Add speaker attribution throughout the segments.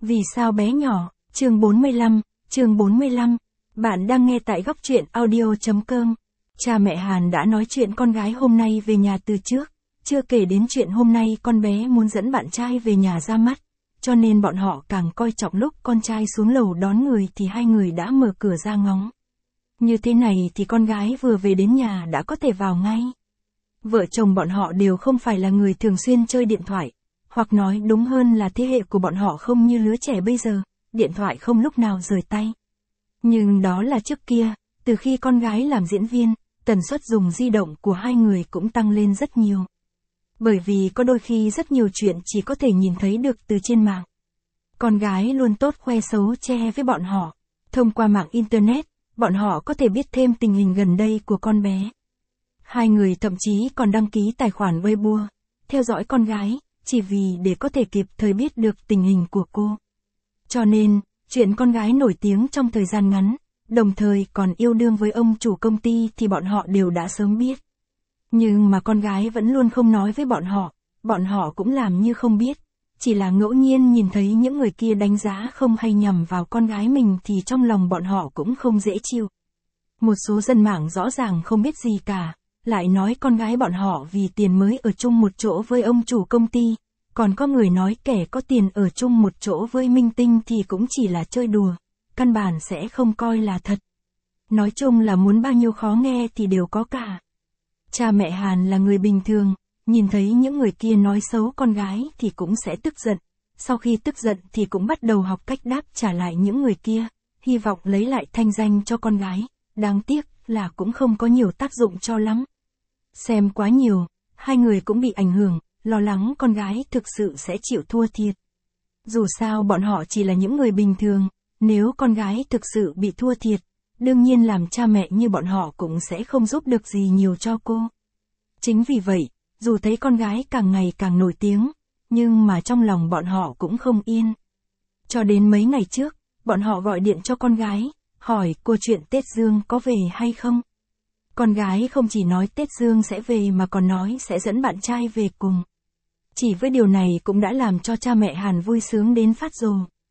Speaker 1: Vì sao bé nhỏ, chương 45, bạn đang nghe tại góc truyện audio.com. Cha mẹ Hàn đã nói chuyện con gái hôm nay về nhà từ trước, chưa kể đến chuyện hôm nay con bé muốn dẫn bạn trai về nhà ra mắt, cho nên bọn họ càng coi trọng lúc con trai xuống lầu đón người thì hai người đã mở cửa ra ngóng. Như thế này thì con gái vừa về đến nhà đã có thể vào ngay. Vợ chồng bọn họ đều không phải là người thường xuyên chơi điện thoại, hoặc nói đúng hơn là thế hệ của bọn họ không như lứa trẻ bây giờ, điện thoại không lúc nào rời tay. Nhưng đó là trước kia, từ khi con gái làm diễn viên, tần suất dùng di động của hai người cũng tăng lên rất nhiều. Bởi vì có đôi khi rất nhiều chuyện chỉ có thể nhìn thấy được từ trên mạng. Con gái luôn tốt khoe xấu che với bọn họ. Thông qua mạng Internet, bọn họ có thể biết thêm tình hình gần đây của con bé. Hai người thậm chí còn đăng ký tài khoản Weibo, theo dõi con gái, chỉ vì để có thể kịp thời biết được tình hình của cô. Cho nên, chuyện con gái nổi tiếng trong thời gian ngắn, đồng thời còn yêu đương với ông chủ công ty thì bọn họ đều đã sớm biết. Nhưng mà con gái vẫn luôn không nói với bọn họ cũng làm như không biết. Chỉ là ngẫu nhiên nhìn thấy những người kia đánh giá không hay nhằm vào con gái mình thì trong lòng bọn họ cũng không dễ chịu. Một số dân mạng rõ ràng không biết gì cả, lại nói con gái bọn họ vì tiền mới ở chung một chỗ với ông chủ công ty, còn có người nói kẻ có tiền ở chung một chỗ với minh tinh thì cũng chỉ là chơi đùa, căn bản sẽ không coi là thật. Nói chung là muốn bao nhiêu khó nghe thì đều có cả. Cha mẹ Hàn là người bình thường, nhìn thấy những người kia nói xấu con gái thì cũng sẽ tức giận, sau khi tức giận thì cũng bắt đầu học cách đáp trả lại những người kia, hy vọng lấy lại thanh danh cho con gái, đáng tiếc là cũng không có nhiều tác dụng cho lắm. Xem quá nhiều, hai người cũng bị ảnh hưởng, lo lắng con gái thực sự sẽ chịu thua thiệt. Dù sao bọn họ chỉ là những người bình thường, nếu con gái thực sự bị thua thiệt, đương nhiên làm cha mẹ như bọn họ cũng sẽ không giúp được gì nhiều cho cô. Chính vì vậy, dù thấy con gái càng ngày càng nổi tiếng, nhưng mà trong lòng bọn họ cũng không yên. Cho đến mấy ngày trước, bọn họ gọi điện cho con gái, hỏi cô chuyện Tết Dương có về hay không. Con gái không chỉ nói Tết Dương sẽ về mà còn nói sẽ dẫn bạn trai về cùng. Chỉ với điều này cũng đã làm cho cha mẹ Hàn vui sướng đến phát rồ.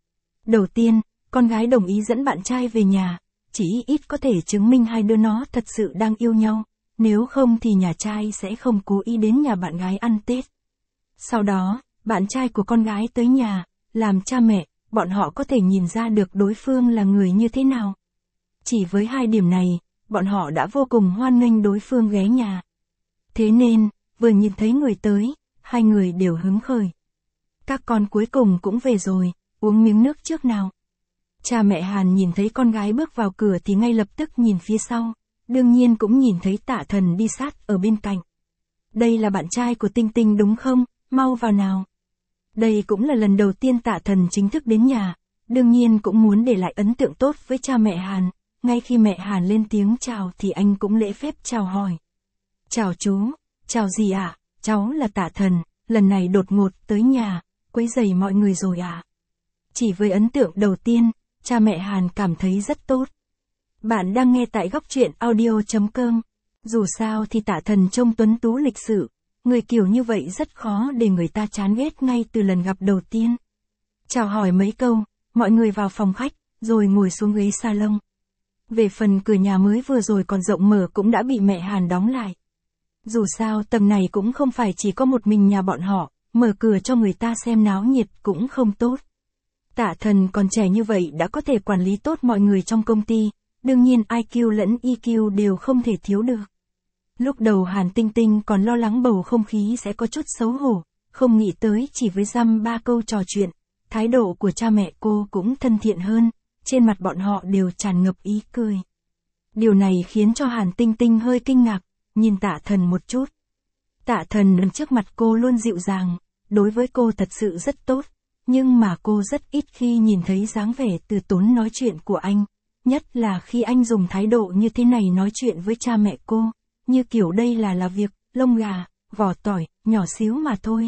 Speaker 1: Đầu tiên, con gái đồng ý dẫn bạn trai về nhà, chỉ ít có thể chứng minh hai đứa nó thật sự đang yêu nhau, nếu không thì nhà trai sẽ không cố ý đến nhà bạn gái ăn Tết. Sau đó, bạn trai của con gái tới nhà, làm cha mẹ, bọn họ có thể nhìn ra được đối phương là người như thế nào. Chỉ với hai điểm này, bọn họ đã vô cùng hoan nghênh đối phương ghé nhà. Thế nên, vừa nhìn thấy người tới, hai người đều hứng khởi. Các con cuối cùng cũng về rồi, uống miếng nước trước nào. Cha mẹ Hàn nhìn thấy con gái bước vào cửa thì ngay lập tức nhìn phía sau, đương nhiên cũng nhìn thấy Tạ Thần đi sát ở bên cạnh. Đây là bạn trai của Tinh Tinh đúng không, mau vào nào. Đây cũng là lần đầu tiên Tạ Thần chính thức đến nhà, đương nhiên cũng muốn để lại ấn tượng tốt với cha mẹ Hàn. Ngay khi mẹ Hàn lên tiếng chào thì anh cũng lễ phép chào hỏi. Chào chú, chào gì ạ, cháu là Tạ Thần, lần này đột ngột tới nhà, quấy rầy mọi người rồi ạ. Chỉ với ấn tượng đầu tiên, cha mẹ Hàn cảm thấy rất tốt. Bạn đang nghe tại góc truyện audio.com. Dù sao thì Tạ Thần trông tuấn tú lịch sự, người kiểu như vậy rất khó để người ta chán ghét ngay từ lần gặp đầu tiên. Chào hỏi mấy câu, mọi người vào phòng khách, rồi ngồi xuống ghế salon. Về phần cửa nhà mới vừa rồi còn rộng mở cũng đã bị mẹ Hàn đóng lại. Dù sao tầng này cũng không phải chỉ có một mình nhà bọn họ, mở cửa cho người ta xem náo nhiệt cũng không tốt. Tạ Thần còn trẻ như vậy đã có thể quản lý tốt mọi người trong công ty, đương nhiên IQ lẫn EQ đều không thể thiếu được. Lúc đầu Hàn Tinh Tinh còn lo lắng bầu không khí sẽ có chút xấu hổ, không nghĩ tới chỉ với dăm ba câu trò chuyện, thái độ của cha mẹ cô cũng thân thiện hơn, trên mặt bọn họ đều tràn ngập ý cười. Điều này khiến cho Hàn Tinh Tinh hơi kinh ngạc, nhìn Tạ Thần một chút. Tạ Thần đứng trước mặt cô luôn dịu dàng, đối với cô thật sự rất tốt, nhưng mà cô rất ít khi nhìn thấy dáng vẻ từ tốn nói chuyện của anh, nhất là khi anh dùng thái độ như thế này nói chuyện với cha mẹ cô, như kiểu đây là việc, lông gà, vỏ tỏi, nhỏ xíu mà thôi.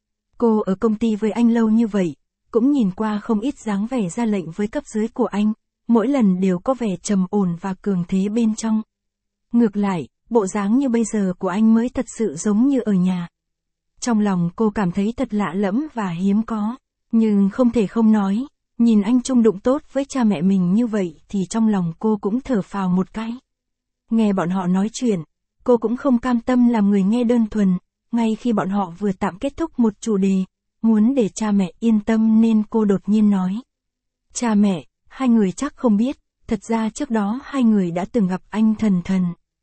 Speaker 1: Cô ở công ty với anh lâu như vậy, cũng nhìn qua không ít dáng vẻ ra lệnh với cấp dưới của anh, mỗi lần đều có vẻ trầm ổn và cường thế bên trong. Ngược lại, bộ dáng như bây giờ của anh mới thật sự giống như ở nhà. Trong lòng cô cảm thấy thật lạ lẫm và hiếm có, nhưng không thể không nói, Nhìn anh chung đụng tốt với cha mẹ mình như vậy thì trong lòng cô cũng thở phào một cái. Nghe bọn họ nói chuyện, cô cũng không cam tâm làm người nghe đơn thuần, ngay khi bọn họ vừa tạm kết thúc một chủ đề, muốn để cha mẹ yên tâm nên cô đột nhiên nói. Cha mẹ, hai người chắc không biết, thật ra trước đó hai người đã từng gặp anh Thần Thần.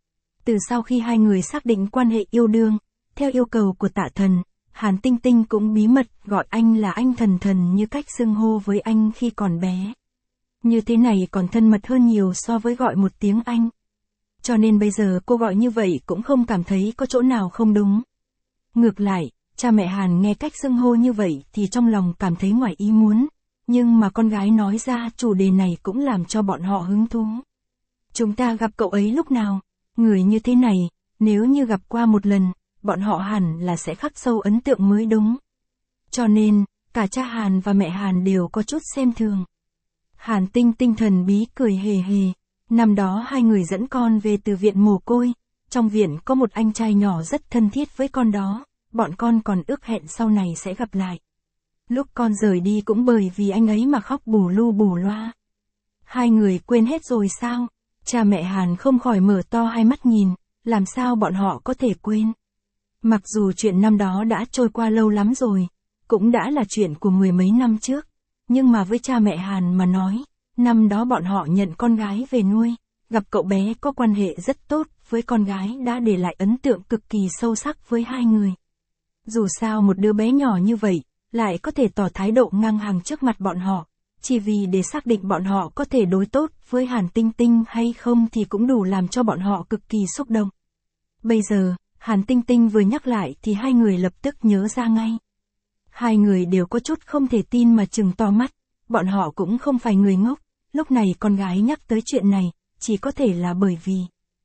Speaker 1: Từ sau khi hai người xác định quan hệ yêu đương, theo yêu cầu của Tạ Thần, Hàn Tinh Tinh cũng bí mật gọi anh là anh Thần Thần như cách xưng hô với anh khi còn bé. Như thế này còn thân mật hơn nhiều so với gọi một tiếng anh. Cho nên bây giờ cô gọi như vậy cũng không cảm thấy có chỗ nào không đúng. Ngược lại, cha mẹ Hàn nghe cách xưng hô như vậy thì trong lòng cảm thấy ngoài ý muốn, nhưng mà con gái nói ra chủ đề này cũng làm cho bọn họ hứng thú. Chúng ta gặp cậu ấy lúc nào? Người như thế này, nếu như gặp qua một lần, bọn họ hẳn là sẽ khắc sâu ấn tượng mới đúng. Cho nên, cả cha Hàn và mẹ Hàn đều có chút xem thường. Hàn Tinh Tinh thần bí cười hề hề. Năm đó hai người dẫn con về từ viện mồ côi, trong viện có một anh trai nhỏ rất thân thiết với con đó, bọn con còn ước hẹn sau này sẽ gặp lại. Lúc con rời đi cũng bởi vì anh ấy mà khóc bù lu bù loa. Hai người quên hết rồi sao? Cha mẹ Hàn không khỏi mở to hai mắt nhìn, làm sao bọn họ có thể quên? Mặc dù chuyện năm đó đã trôi qua lâu lắm rồi, cũng đã là chuyện của mười mấy năm trước, nhưng mà với cha mẹ Hàn mà nói, năm đó bọn họ nhận con gái về nuôi, gặp cậu bé có quan hệ rất tốt với con gái đã để lại ấn tượng cực kỳ sâu sắc với hai người. Dù sao một đứa bé nhỏ như vậy, lại có thể tỏ thái độ ngang hàng trước mặt bọn họ, chỉ vì để xác định bọn họ có thể đối tốt với Hàn Tinh Tinh hay không thì cũng đủ làm cho bọn họ cực kỳ xúc động. Bây giờ, Hàn Tinh Tinh vừa nhắc lại thì hai người lập tức nhớ ra ngay. Hai người đều có chút không thể tin mà trừng to mắt, bọn họ cũng không phải người ngốc, lúc này con gái nhắc tới chuyện này, chỉ có thể là bởi vì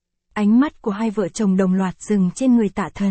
Speaker 1: ánh mắt của hai vợ chồng đồng loạt dừng trên người Tạ Thần.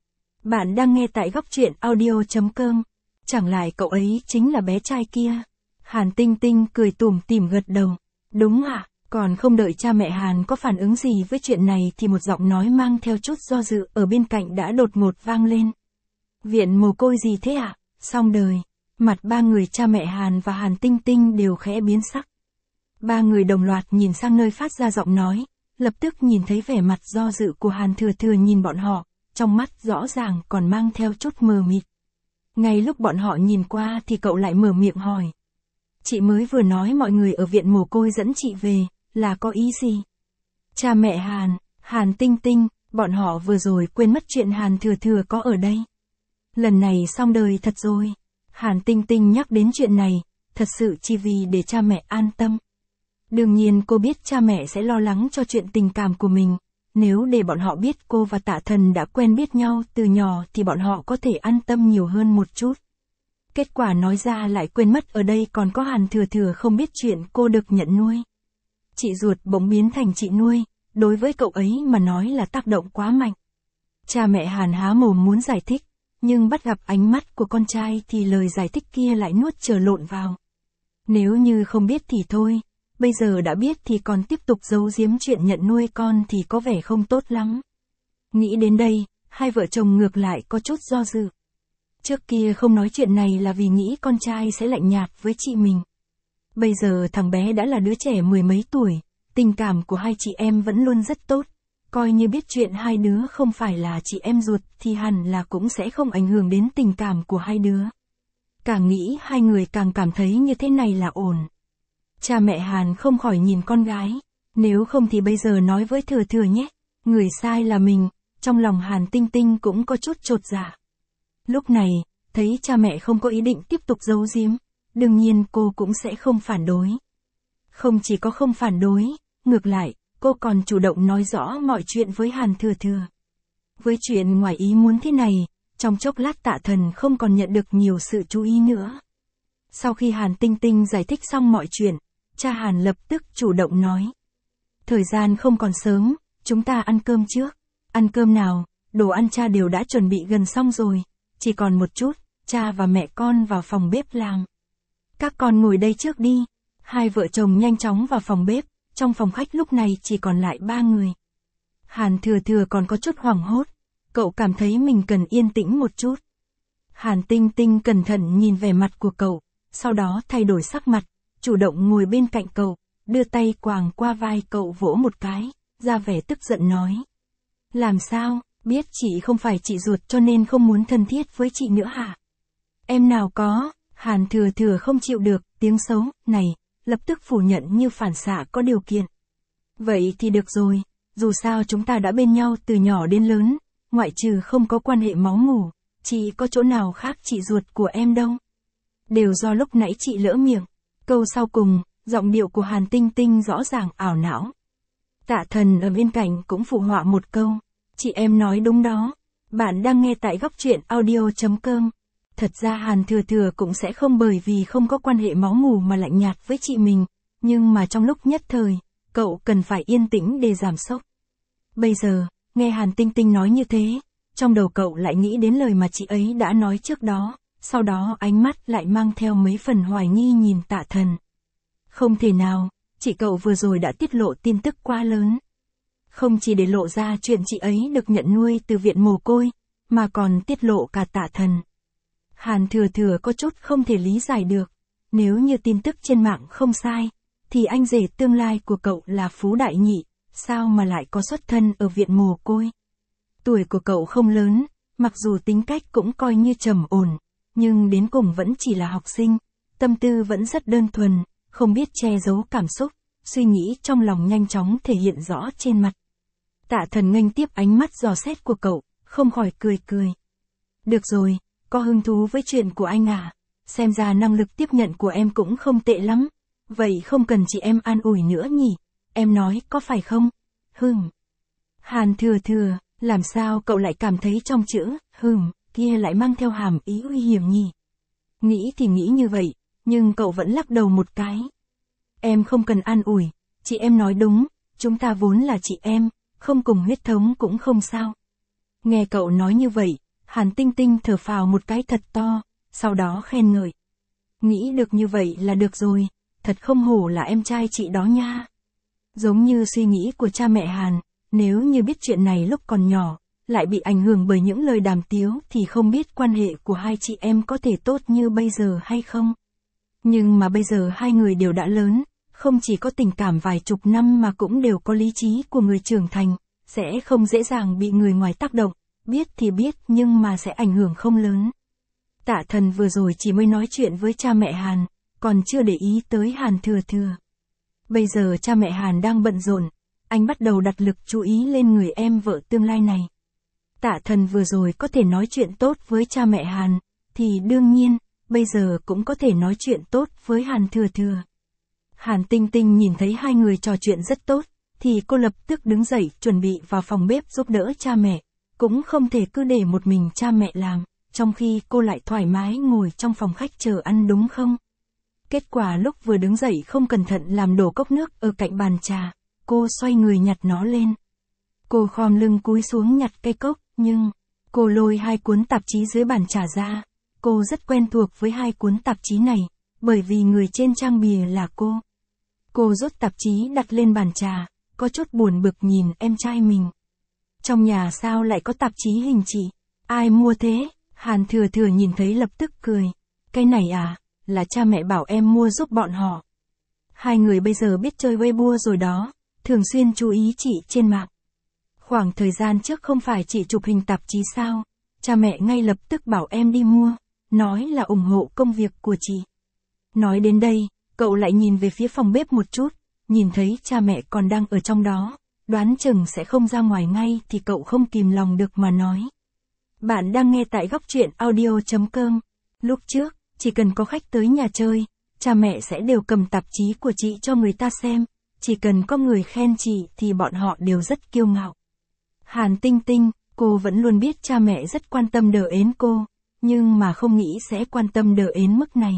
Speaker 1: Bạn đang nghe tại góc truyện audio.com, chẳng lại cậu ấy chính là bé trai kia. Hàn Tinh Tinh cười tủm tỉm gật đầu, đúng ạ. Còn không đợi cha mẹ Hàn có phản ứng gì với chuyện này thì một giọng nói mang theo chút do dự ở bên cạnh đã đột ngột vang lên. Viện mồ côi gì thế ạ? Xong đời. Mặt ba người cha mẹ Hàn và Hàn Tinh Tinh đều khẽ biến sắc. Ba người đồng loạt nhìn sang nơi phát ra giọng nói, lập tức nhìn thấy vẻ mặt do dự của Hàn Thừa Thừa nhìn bọn họ, trong mắt rõ ràng còn mang theo chút mờ mịt. Ngay lúc bọn họ nhìn qua thì cậu lại mở miệng hỏi. Chị mới vừa nói mọi người ở viện mồ côi dẫn chị về, là có ý gì? Cha mẹ Hàn, Hàn Tinh Tinh, bọn họ vừa rồi quên mất chuyện Hàn Thừa Thừa có ở đây. Lần này xong đời thật rồi. Hàn Tinh Tinh nhắc đến chuyện này, thật sự chỉ vì để cha mẹ an tâm. Đương nhiên cô biết cha mẹ sẽ lo lắng cho chuyện tình cảm của mình, nếu để bọn họ biết cô và Tạ Thần đã quen biết nhau từ nhỏ thì bọn họ có thể an tâm nhiều hơn một chút. Kết quả nói ra lại quên mất ở đây còn có Hàn Thừa Thừa không biết chuyện cô được nhận nuôi. Chị ruột bỗng biến thành chị nuôi, đối với cậu ấy mà nói là tác động quá mạnh. Cha mẹ Hàn há mồm muốn giải thích, nhưng bắt gặp ánh mắt của con trai thì lời giải thích kia lại nuốt trở lộn vào. Nếu như không biết thì thôi, bây giờ đã biết thì còn tiếp tục giấu giếm chuyện nhận nuôi con thì có vẻ không tốt lắm. Nghĩ đến đây, hai vợ chồng ngược lại có chút do dự. Trước kia không nói chuyện này là vì nghĩ con trai sẽ lạnh nhạt với chị mình. Bây giờ thằng bé đã là đứa trẻ mười mấy tuổi, tình cảm của hai chị em vẫn luôn rất tốt. Coi như biết chuyện hai đứa không phải là chị em ruột thì hẳn là cũng sẽ không ảnh hưởng đến tình cảm của hai đứa. Càng nghĩ hai người càng cảm thấy như thế này là ổn. Cha mẹ Hàn không khỏi nhìn con gái, nếu không thì bây giờ nói với Thừa Thừa nhé, người sai là mình, trong lòng Hàn Tinh Tinh cũng có chút chột dạ. Lúc này, thấy cha mẹ không có ý định tiếp tục giấu giếm, đương nhiên cô cũng sẽ không phản đối. Không chỉ có không phản đối, ngược lại, cô còn chủ động nói rõ mọi chuyện với Hàn Thừa Thừa. Với chuyện ngoài ý muốn thế này, trong chốc lát Tạ Thần không còn nhận được nhiều sự chú ý nữa. Sau khi Hàn Tinh Tinh giải thích xong mọi chuyện, cha Hàn lập tức chủ động nói. Thời gian không còn sớm, chúng ta ăn cơm trước. Ăn cơm nào, đồ ăn cha đều đã chuẩn bị gần xong rồi, chỉ còn một chút, cha và mẹ con vào phòng bếp làm. Các con ngồi đây trước đi. Hai vợ chồng nhanh chóng vào phòng bếp, trong phòng khách lúc này chỉ còn lại ba người. Hàn Thừa Thừa còn có chút hoảng hốt, cậu cảm thấy mình cần yên tĩnh một chút. Hàn Tinh Tinh cẩn thận nhìn vẻ mặt của cậu, sau đó thay đổi sắc mặt, chủ động ngồi bên cạnh cậu, đưa tay quàng qua vai cậu vỗ một cái, ra vẻ tức giận nói. Làm sao, biết chị không phải chị ruột cho nên không muốn thân thiết với chị nữa hả? Em nào có, Hàn Thừa Thừa không chịu được, tiếng xấu, này, lập tức phủ nhận như phản xạ có điều kiện. Vậy thì được rồi, dù sao chúng ta đã bên nhau từ nhỏ đến lớn, ngoại trừ không có quan hệ máu mủ, chị có chỗ nào khác chị ruột của em đâu. Đều do lúc nãy chị lỡ miệng. Câu sau cùng, giọng điệu của Hàn Tinh Tinh rõ ràng ảo não. Tạ Thần ở bên cạnh cũng phụ họa một câu. Chị em nói đúng đó. Bạn đang nghe tại góc truyện audio.com. Thật ra Hàn Thừa Thừa cũng sẽ không bởi vì không có quan hệ máu mủ mà lạnh nhạt với chị mình, nhưng mà trong lúc nhất thời, cậu cần phải yên tĩnh để giảm sốc. Bây giờ, nghe Hàn Tinh Tinh nói như thế, trong đầu cậu lại nghĩ đến lời mà chị ấy đã nói trước đó, sau đó ánh mắt lại mang theo mấy phần hoài nghi nhìn Tạ Thần. Không thể nào, chị cậu vừa rồi đã tiết lộ tin tức quá lớn. Không chỉ để lộ ra chuyện chị ấy được nhận nuôi từ viện mồ côi, mà còn tiết lộ cả Tạ Thần. Hàn Thừa Thừa có chút không thể lý giải được, nếu như tin tức trên mạng không sai, thì anh rể tương lai của cậu là Phú Đại Nhị, sao mà lại có xuất thân ở viện mồ côi. Tuổi của cậu không lớn, mặc dù tính cách cũng coi như trầm ổn, nhưng đến cùng vẫn chỉ là học sinh, tâm tư vẫn rất đơn thuần, không biết che giấu cảm xúc, suy nghĩ trong lòng nhanh chóng thể hiện rõ trên mặt. Tạ Thần nghênh tiếp ánh mắt dò xét của cậu, không khỏi cười cười. Được rồi, có hứng thú với chuyện của anh à, xem ra năng lực tiếp nhận của em cũng không tệ lắm, vậy không cần chị em an ủi nữa nhỉ, em nói có phải không? Hàn Thừa Thừa, làm sao cậu lại cảm thấy trong chữ kia lại mang theo hàm ý nguy hiểm nhỉ? Nghĩ thì nghĩ như vậy, nhưng cậu vẫn lắc đầu một cái. Em không cần an ủi, chị em nói đúng, chúng ta vốn là chị em, không cùng huyết thống cũng không sao. Nghe cậu nói như vậy, Hàn Tinh Tinh thở phào một cái thật to, sau đó khen ngợi. Nghĩ được như vậy là được rồi, thật không hổ là em trai chị đó nha. Giống như suy nghĩ của cha mẹ Hàn, nếu như biết chuyện này lúc còn nhỏ, lại bị ảnh hưởng bởi những lời đàm tiếu thì không biết quan hệ của hai chị em có thể tốt như bây giờ hay không. Nhưng mà bây giờ hai người đều đã lớn, không chỉ có tình cảm vài chục năm mà cũng đều có lý trí của người trưởng thành, sẽ không dễ dàng bị người ngoài tác động, biết thì biết nhưng mà sẽ ảnh hưởng không lớn. Tạ Thần vừa rồi chỉ mới nói chuyện với cha mẹ Hàn, còn chưa để ý tới Hàn Thừa Thừa. Bây giờ cha mẹ Hàn đang bận rộn, anh bắt đầu đặt lực chú ý lên người em vợ tương lai này. Tạ Thần vừa rồi có thể nói chuyện tốt với cha mẹ Hàn, thì đương nhiên, bây giờ cũng có thể nói chuyện tốt với Hàn Thừa Thừa. Hàn Tinh Tinh nhìn thấy hai người trò chuyện rất tốt, thì cô lập tức đứng dậy chuẩn bị vào phòng bếp giúp đỡ cha mẹ. Cũng không thể cứ để một mình cha mẹ làm, trong khi cô lại thoải mái ngồi trong phòng khách chờ ăn đúng không? Kết quả lúc vừa đứng dậy không cẩn thận làm đổ cốc nước ở cạnh bàn trà, cô xoay người nhặt nó lên. Cô khom lưng cúi xuống nhặt cây cốc, nhưng cô lôi hai cuốn tạp chí dưới bàn trà ra. Cô rất quen thuộc với hai cuốn tạp chí này, bởi vì người trên trang bìa là cô. Cô rút tạp chí đặt lên bàn trà, có chút buồn bực nhìn em trai mình. Trong nhà sao lại có tạp chí hình chị? Ai mua thế? Hàn Thừa Thừa nhìn thấy lập tức cười. Cái này à, là cha mẹ bảo em mua giúp bọn họ. Hai người bây giờ biết chơi Weibo rồi đó, thường xuyên chú ý chị trên mạng. Khoảng thời gian trước không phải chị chụp hình tạp chí sao? Cha mẹ ngay lập tức bảo em đi mua, nói là ủng hộ công việc của chị. Nói đến đây, cậu lại nhìn về phía phòng bếp một chút, nhìn thấy cha mẹ còn đang ở trong đó, đoán chừng sẽ không ra ngoài ngay thì cậu không kìm lòng được mà nói. Bạn đang nghe tại góc truyện audio.com. Lúc trước, chỉ cần có khách tới nhà chơi, cha mẹ sẽ đều cầm tạp chí của chị cho người ta xem, chỉ cần có người khen chị thì bọn họ đều rất kiêu ngạo. Hàn Tinh Tinh, cô vẫn luôn biết cha mẹ rất quan tâm đờ ến cô, nhưng mà không nghĩ sẽ quan tâm đờ ến mức này.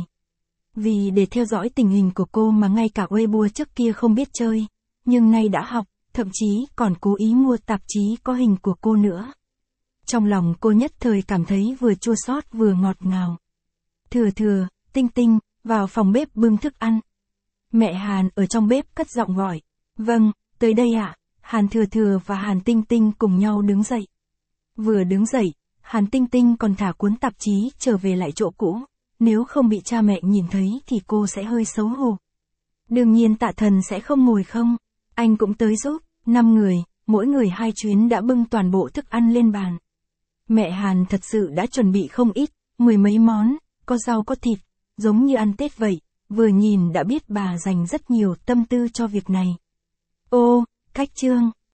Speaker 1: Vì để theo dõi tình hình của cô mà ngay cả Weibo trước kia không biết chơi, nhưng nay đã học, thậm chí còn cố ý mua tạp chí có hình của cô nữa. Trong lòng cô nhất thời cảm thấy vừa chua xót vừa ngọt ngào. Thừa Thừa, Tinh Tinh, vào phòng bếp bưng thức ăn. Mẹ Hàn ở trong bếp cất giọng gọi. Vâng, tới đây ạ. Hàn Thừa Thừa và Hàn Tinh Tinh cùng nhau đứng dậy. Vừa đứng dậy, Hàn Tinh Tinh còn thả cuốn tạp chí trở về lại chỗ cũ. nếu không bị cha mẹ nhìn thấy thì cô sẽ hơi xấu hổ. Đương nhiên Tạ Thần sẽ không ngồi không, anh cũng tới giúp, 5 người, mỗi người 2 chuyến đã bưng toàn bộ thức ăn lên bàn. Mẹ Hàn thật sự đã chuẩn bị không ít, 10 mấy món, có rau có thịt, giống như ăn Tết vậy, vừa nhìn đã biết bà dành rất nhiều tâm tư cho việc này. Ô, Cách Trương,